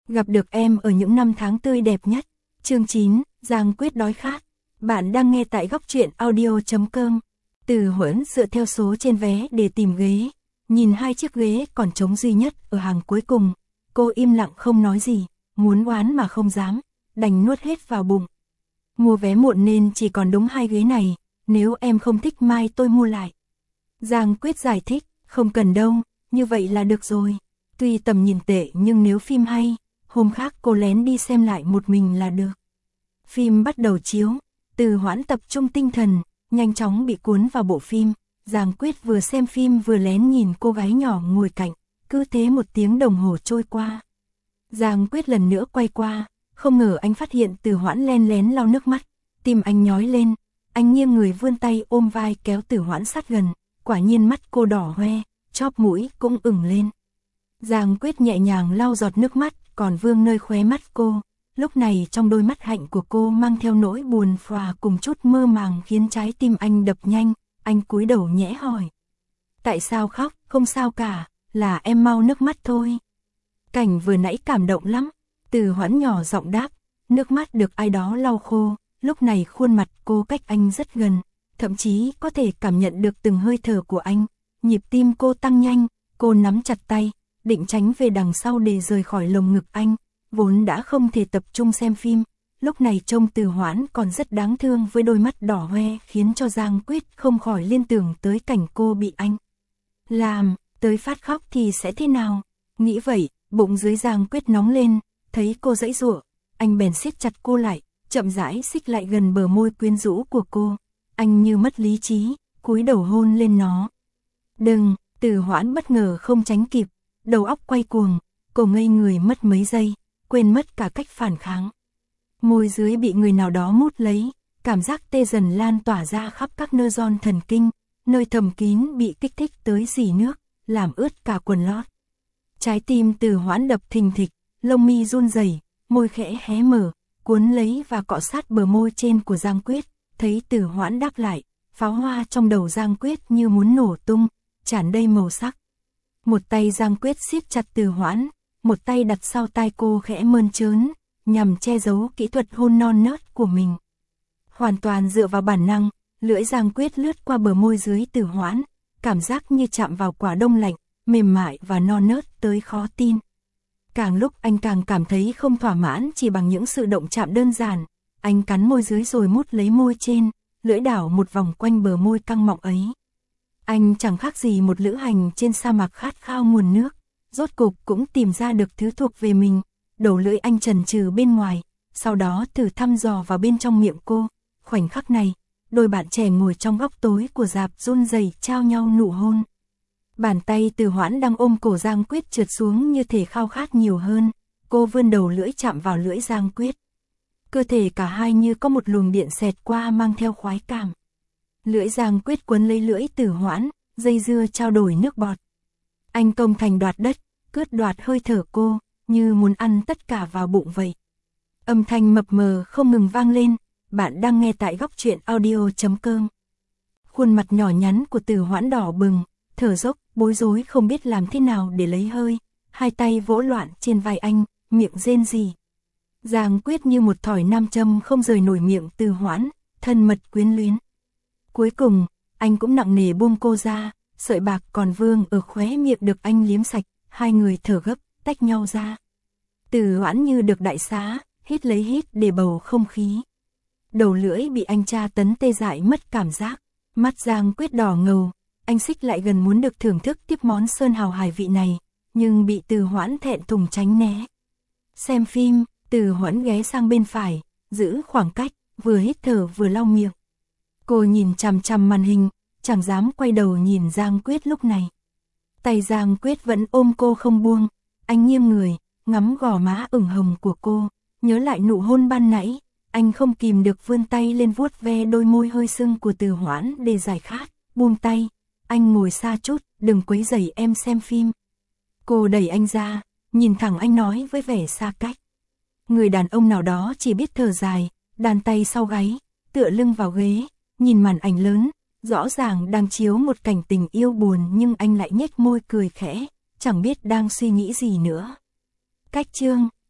Gặp được em ở những năm tháng tươi đẹp nhất. Chương 9, Giang Quyết đói khát. Bạn đang nghe tại góc truyện audio.com. Từ Huấn dựa theo số trên vé để tìm ghế. Nhìn hai chiếc ghế còn trống duy nhất ở hàng cuối cùng. Cô im lặng không nói gì, muốn oán mà không dám, đành nuốt hết vào bụng. Mua vé muộn nên chỉ còn đúng hai ghế này, nếu em không thích mai tôi mua lại. Giang Quyết giải thích, không cần đâu, như vậy là được rồi. Tuy tầm nhìn tệ nhưng nếu phim hay, hôm khác cô lén đi xem lại một mình là được. Phim bắt đầu chiếu, Từ Hoãn tập trung tinh thần, nhanh chóng bị cuốn vào bộ phim. Giang Quyết vừa xem phim vừa lén nhìn cô gái nhỏ ngồi cạnh, cứ thế một tiếng đồng hồ trôi qua. Giang Quyết lần nữa quay qua, không ngờ anh phát hiện Từ Hoãn len lén lau nước mắt, tim anh nhói lên, anh nghiêng người vươn tay ôm vai kéo Từ Hoãn sát gần, quả nhiên mắt cô đỏ hoe, chóp mũi cũng ửng lên. Giang Quyết nhẹ nhàng lau giọt nước mắt, còn vương nơi khóe mắt cô. Lúc này trong đôi mắt hạnh của cô mang theo nỗi buồn phà cùng chút mơ màng khiến trái tim anh đập nhanh, anh cúi đầu nhẽ hỏi. Tại sao khóc, không sao cả, là em mau nước mắt thôi. Cảnh vừa nãy cảm động lắm, Từ Hoãn nhỏ giọng đáp, nước mắt được ai đó lau khô, lúc này khuôn mặt cô cách anh rất gần, thậm chí có thể cảm nhận được từng hơi thở của anh, nhịp tim cô tăng nhanh, cô nắm chặt tay, định tránh về đằng sau để rời khỏi lồng ngực anh, vốn đã không thể tập trung xem phim, lúc này trông Từ Hoãn còn rất đáng thương với đôi mắt đỏ hoe khiến cho Giang Quyết không khỏi liên tưởng tới cảnh cô bị anh làm, tới phát khóc thì sẽ thế nào, nghĩ vậy, bụng dưới Giang Quyết nóng lên, thấy cô giãy giụa, anh bèn siết chặt cô lại, chậm rãi xích lại gần bờ môi quyến rũ của cô, anh như mất lý trí, cúi đầu hôn lên nó. Đừng, Từ Hoãn bất ngờ không tránh kịp, đầu óc quay cuồng, cô ngây người mất mấy giây, quên mất cả cách phản kháng. Môi dưới bị người nào đó mút lấy, cảm giác tê dần lan tỏa ra khắp các neuron thần kinh, nơi thầm kín bị kích thích tới rỉ nước, làm ướt cả quần lót. Trái tim Từ Hoãn đập thình thịch, lông mi run rẩy, môi khẽ hé mở, cuốn lấy và cọ sát bờ môi trên của Giang Quyết, thấy Từ Hoãn đáp lại, pháo hoa trong đầu Giang Quyết như muốn nổ tung, tràn đầy màu sắc. Một tay Giang Quyết siết chặt Từ Hoãn, một tay đặt sau tai cô khẽ mơn trớn, nhằm che giấu kỹ thuật hôn non nớt của mình. Hoàn toàn dựa vào bản năng, lưỡi Giang Quyết lướt qua bờ môi dưới Từ Hoãn, cảm giác như chạm vào quả đông lạnh, mềm mại và non nớt tới khó tin. Càng lúc anh càng cảm thấy không thỏa mãn chỉ bằng những sự động chạm đơn giản, anh cắn môi dưới rồi mút lấy môi trên, lưỡi đảo một vòng quanh bờ môi căng mọng ấy. Anh chẳng khác gì một lữ hành trên sa mạc khát khao nguồn nước, rốt cục cũng tìm ra được thứ thuộc về mình, đầu lưỡi anh chần chừ bên ngoài, sau đó thử thăm dò vào bên trong miệng cô. Khoảnh khắc này, đôi bạn trẻ ngồi trong góc tối của rạp run rẩy trao nhau nụ hôn. Bàn tay Từ Hoãn đang ôm cổ Giang Quyết trượt xuống như thể khao khát nhiều hơn, cô vươn đầu lưỡi chạm vào lưỡi Giang Quyết. Cơ thể cả hai như có một luồng điện xẹt qua mang theo khoái cảm. Lưỡi Giang Quyết quấn lấy lưỡi Từ Hoãn, dây dưa trao đổi nước bọt. Anh công thành đoạt đất, cướp đoạt hơi thở cô, như muốn ăn tất cả vào bụng vậy. Âm thanh mập mờ không ngừng vang lên, bạn đang nghe tại góc truyện audio.com. Khuôn mặt nhỏ nhắn của Từ Hoãn đỏ bừng, thở dốc, bối rối không biết làm thế nào để lấy hơi, hai tay vỗ loạn trên vai anh, miệng rên rỉ. Giang Quyết như một thỏi nam châm không rời nổi miệng Từ Hoãn, thân mật quyến luyến. Cuối cùng, anh cũng nặng nề buông cô ra, sợi bạc còn vương ở khóe miệng được anh liếm sạch, hai người thở gấp, tách nhau ra. Từ Hoãn như được đại xá, hít lấy hít để bầu không khí. Đầu lưỡi bị anh tra tấn tê dại mất cảm giác, mắt Giang Quyết đỏ ngầu, anh xích lại gần muốn được thưởng thức tiếp món sơn hào hải vị này, nhưng bị Từ Hoãn thẹn thùng tránh né. Xem phim, Từ Hoãn ghé sang bên phải, giữ khoảng cách, vừa hít thở vừa lau miệng. Cô nhìn chằm chằm màn hình, chẳng dám quay đầu nhìn Giang Quyết lúc này. Tay Giang Quyết vẫn ôm cô không buông, anh nghiêng người, ngắm gò má ửng hồng của cô, nhớ lại nụ hôn ban nãy, anh không kìm được vươn tay lên vuốt ve đôi môi hơi sưng của Từ Hoãn để giải khát, buông tay, anh ngồi xa chút, đừng quấy rầy em xem phim. Cô đẩy anh ra, nhìn thẳng anh nói với vẻ xa cách. Người đàn ông nào đó chỉ biết thở dài, đàn tay sau gáy, tựa lưng vào ghế, nhìn màn ảnh lớn, rõ ràng đang chiếu một cảnh tình yêu buồn nhưng anh lại nhếch môi cười khẽ, chẳng biết đang suy nghĩ gì nữa. Cách chương